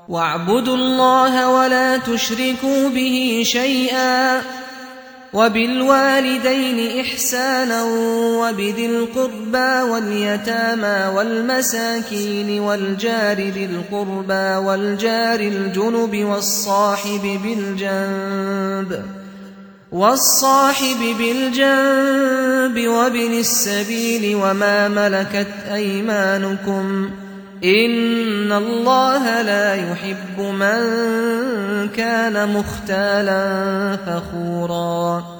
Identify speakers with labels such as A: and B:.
A: واعبدوا الله ولا تشركوا به شيئا وبالوالدين إحسانا وبذي القربى واليتامى والمساكين والجار ذي القربى والجار الجنب والصاحب بالجنب وابن السبيل وما ملكت أيمانكم إن الله لا يحب من كان مختالا فخورا